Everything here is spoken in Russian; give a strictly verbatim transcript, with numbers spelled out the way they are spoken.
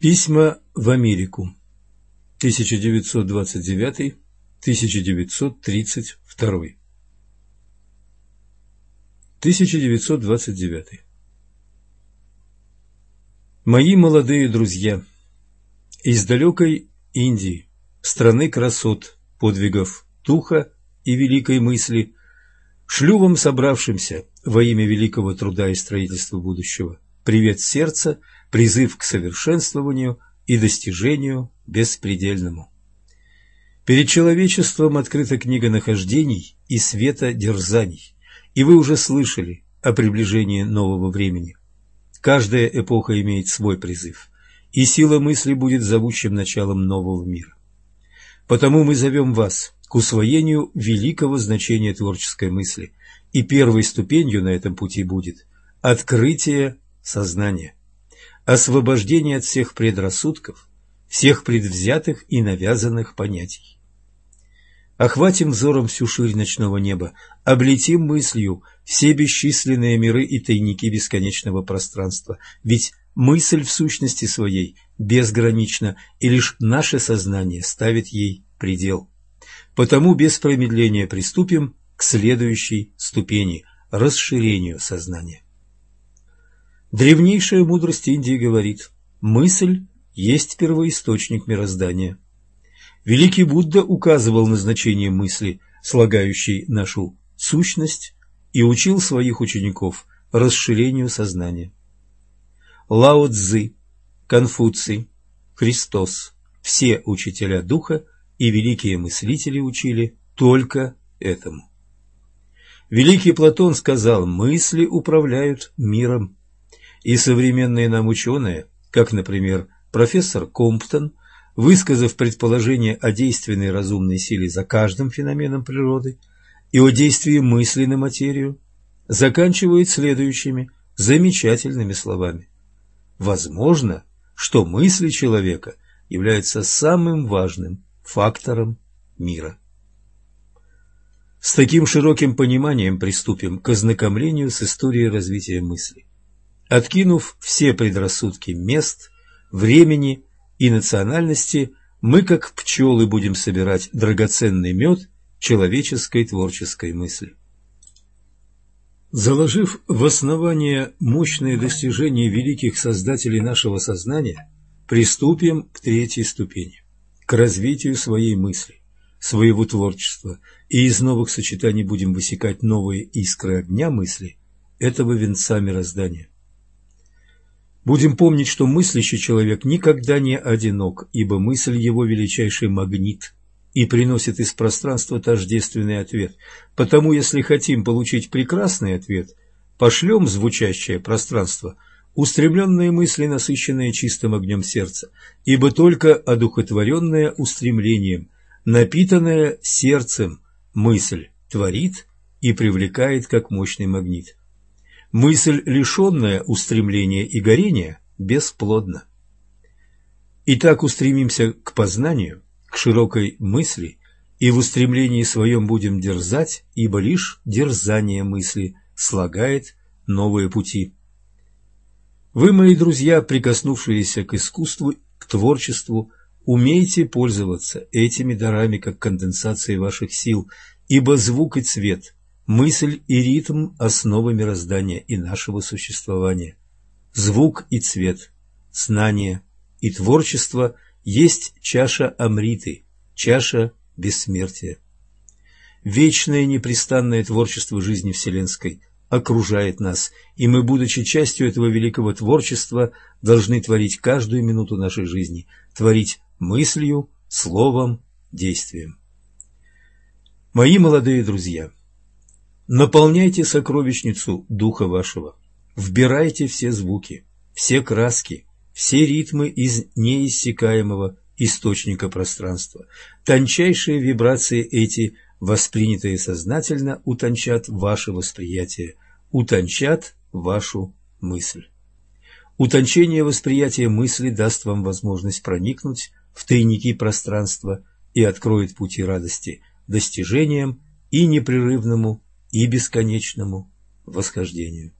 Письма в Америку. тысяча девятьсот двадцать девятый — тысяча девятьсот тридцать второй. тысяча девятьсот двадцать девятый. Мои молодые друзья, из далекой Индии, страны красот, подвигов духа и великой мысли, шлю вам, собравшимся во имя великого труда и строительства будущего, привет сердца, призыв к совершенствованию и достижению беспредельному. Перед человечеством открыта книга нахождений и света дерзаний, и вы уже слышали о приближении нового времени. Каждая эпоха имеет свой призыв, и сила мысли будет зовущим началом нового мира. Потому мы зовем вас к усвоению великого значения творческой мысли, и первой ступенью на этом пути будет открытие сознания, освобождение от всех предрассудков, всех предвзятых и навязанных понятий. Охватим взором всю ширь ночного неба, облетим мыслью все бесчисленные миры и тайники бесконечного пространства, ведь мысль в сущности своей безгранична, и лишь наше сознание ставит ей предел. Потому без промедления приступим к следующей ступени – расширению сознания. Древнейшая мудрость Индии говорит: мысль есть первоисточник мироздания. Великий Будда указывал на значение мысли, слагающей нашу сущность, и учил своих учеников расширению сознания. Лао Цзы, Конфуций, Христос, все учителя духа и великие мыслители учили только этому. Великий Платон сказал: мысли управляют миром. И современные нам ученые, как, например, профессор Комптон, высказав предположение о действенной разумной силе за каждым феноменом природы и о действии мысли на материю, заканчивают следующими замечательными словами: возможно, что мысли человека являются самым важным фактором мира. С таким широким пониманием приступим к ознакомлению с историей развития мысли, откинув все предрассудки мест, времени и национальности. Мы, как пчелы, будем собирать драгоценный мед человеческой творческой мысли. Заложив в основание мощные достижения великих создателей нашего сознания, приступим к третьей ступени – к развитию своей мысли, своего творчества, и из новых сочетаний будем высекать новые искры огня мысли, этого венца мироздания. Будем помнить, что мыслящий человек никогда не одинок, ибо мысль его величайший магнит и приносит из пространства тождественный ответ. Потому, если хотим получить прекрасный ответ, пошлем в звучащее пространство устремленные мысли, насыщенные чистым огнем сердца, ибо только одухотворенная устремлением, напитанная сердцем мысль творит и привлекает как мощный магнит. Мысль, лишенная устремления и горения, бесплодна. Итак, устремимся к познанию, к широкой мысли, и в устремлении своем будем дерзать, ибо лишь дерзание мысли слагает новые пути. Вы, мои друзья, прикоснувшиеся к искусству, к творчеству, умейте пользоваться этими дарами как конденсацией ваших сил, ибо звук и цвет, мысль и ритм – основа мироздания и нашего существования. Звук и цвет, знание и творчество есть чаша Амриты, чаша бессмертия. Вечное непрестанное творчество жизни вселенской окружает нас, и мы, будучи частью этого великого творчества, должны творить каждую минуту нашей жизни, творить мыслью, словом, действием. Мои молодые друзья, наполняйте сокровищницу духа вашего, вбирайте все звуки, все краски, все ритмы из неиссякаемого источника пространства. Тончайшие вибрации эти, воспринятые сознательно, утончат ваше восприятие, утончат вашу мысль. Утончение восприятия мысли даст вам возможность проникнуть в тайники пространства и откроет пути радости, достижениям и непрерывному и бесконечному восхождению.